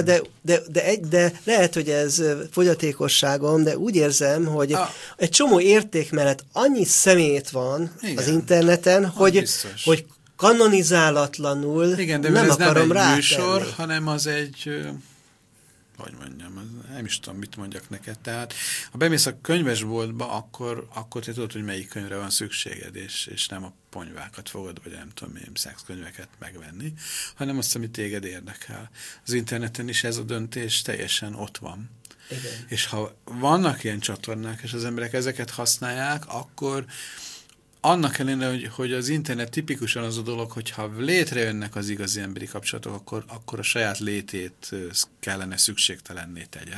de lehet, hogy ez fogyatékosságom, de úgy érzem, hogy egy csomó érték mellett annyi szemét van az interneten, hogy kanonizálatlanul igen, de nem akarom nem egy műsor, hanem az egy, hogy mondjam, nem is tudom, mit mondjak neked. Tehát, ha bemész a könyvesboltba, akkor te tudod, hogy melyik könyvre van szükséged, és nem a ponyvákat fogod, vagy nem tudom én, szexkönyveket megvenni, hanem azt, ami téged érdekel. Az interneten is ez a döntés teljesen ott van. Igen. És ha vannak ilyen csatornák, és az emberek ezeket használják, akkor annak ellenére, hogy az internet tipikusan az a dolog, hogyha létrejönnek az igazi emberi kapcsolatok, akkor a saját létét kellene szükségtelenné tegye.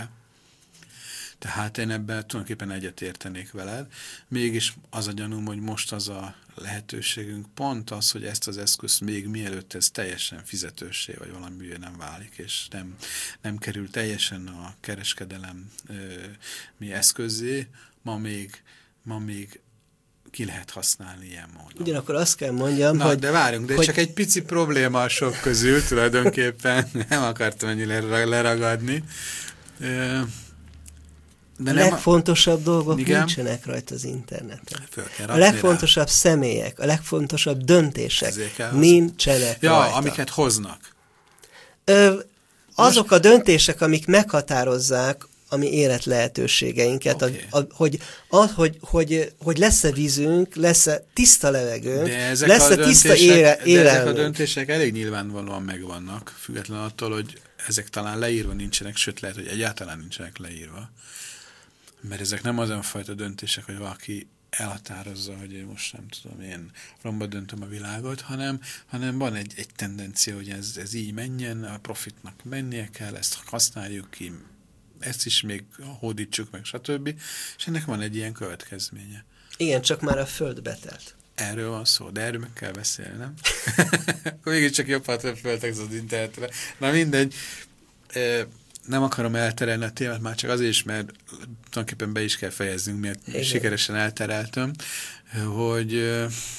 Tehát én ebben tulajdonképpen egyetértenék veled. Mégis az a gyanúm, hogy most az a lehetőségünk pont az, hogy ezt az eszközt még mielőtt ez teljesen fizetőssé, vagy valami nem válik, és nem kerül teljesen a kereskedelem mi eszközzé, ma még ki lehet használni ilyen módon. Ugyanakkor azt kell mondjam, hogy... De várjunk, de csak egy pici probléma a sok közül tulajdonképpen, nem akartam ennyire leragadni. De a legfontosabb dolgok nincsenek rajta az interneten. A legfontosabb személyek, a legfontosabb döntések nincsenek rajta. Amiket hoznak. Azok a döntések, amik meghatározzák a mi életlehetőségeinket, hogy lesz-e vízünk, lesz-e tiszta levegőnk, lesz-e tiszta élelmünk. De ezek a döntések elég nyilvánvalóan megvannak, függetlenül attól, hogy ezek talán leírva nincsenek, sőt lehet, hogy egyáltalán nincsenek leírva. Mert ezek nem azon fajta döntések, hogy valaki elhatározza, hogy én most nem tudom, én romba döntöm a világot, hanem van egy tendencia, hogy ez így menjen, a profitnak mennie kell, ezt használjuk ki, ezt is még hódítsuk meg, stb. És ennek van egy ilyen következménye. Igen, csak már a föld betelt. Erről van szó, de erről meg kell beszélni, nem? Akkor mégiscsak jobb, ha több föltegsz az internetre. Na mindegy. nem akarom elterelni a témát, már csak azért is, mert tulajdonképpen be is kell fejeznünk, miért sikeresen eltereltem, hogy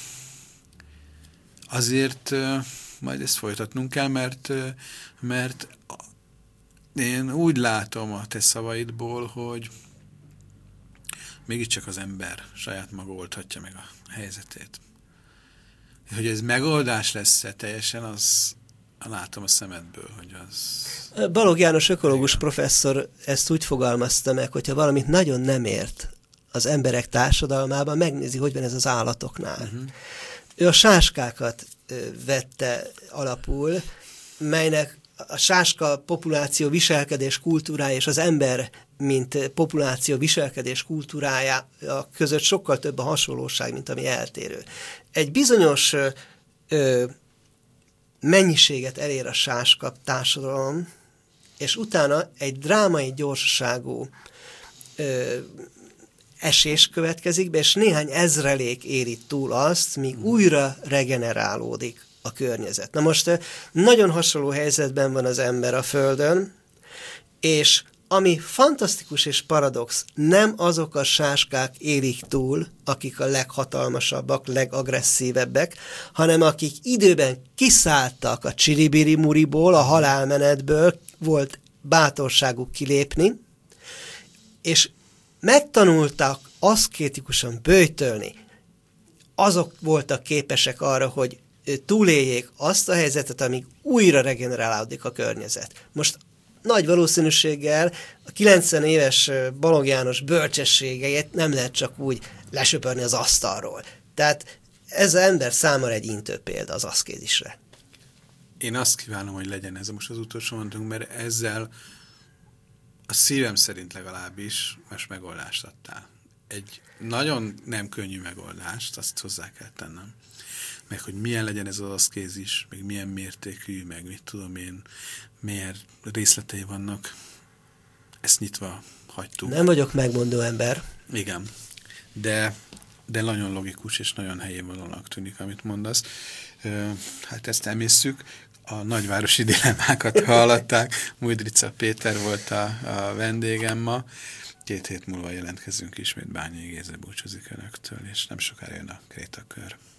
azért majd ezt folytatnunk kell, mert én úgy látom a te szavaidból, hogy mégiscsak az ember saját maga oldhatja meg a helyzetét. Hogy ez megoldás lesz-e teljesen, az látom a szemedből, hogy az... Balogh János ökológus professzor ezt úgy fogalmazta meg, hogyha valamit nagyon nem ért az emberek társadalmában, megnézi, hogy van ez az állatoknál. Ő a sáskákat vette alapul, melynek a sáska populáció viselkedés kultúrája és az ember, mint populáció viselkedés kultúrája között sokkal több a hasonlóság, mint ami eltérő. Egy bizonyos mennyiséget elér a sáska társadalom, és utána egy drámai gyorsaságú esés következik be, és néhány ezrelék éri túl azt, míg újra regenerálódik a környezet. Na most nagyon hasonló helyzetben van az ember a Földön, és ami fantasztikus és paradox, nem azok a sáskák érik túl, akik a leghatalmasabbak, legagresszívebbek, hanem akik időben kiszálltak a csiribiri-muriból, a halálmenetből, volt bátorságuk kilépni, és megtanultak aszkétikusan böjtölni. Azok voltak képesek arra, hogy túléljék azt a helyzetet, amíg újra regenerálódik a környezet. Most nagy valószínűséggel a 90 éves Balogh János bölcsességeit nem lehet csak úgy lesöpörni az asztalról. Tehát ez az ember számára egy intő példa az aszkézisre. Én azt kívánom, hogy legyen ez most az utolsó mondatunk, mert ezzel a szívem szerint legalábbis most megoldást adtál. Egy nagyon nem könnyű megoldást, azt hozzá kell tennem. Meg hogy milyen legyen ez az aszkézis, meg milyen mértékű, meg mit tudom én, milyen részletei vannak. Ezt nyitva hagytuk. Nem vagyok megmondó ember. Igen, de nagyon logikus és nagyon helyén valónak tűnik, amit mondasz. Hát ezt emészszük. A nagyvárosi dilemmákat hallották. Mujdrica Péter volt a vendégem ma. 2 hét múlva jelentkezünk ismét, Bányai Géza búcsúzik önöktől, és nem sokára jön a Krétakör.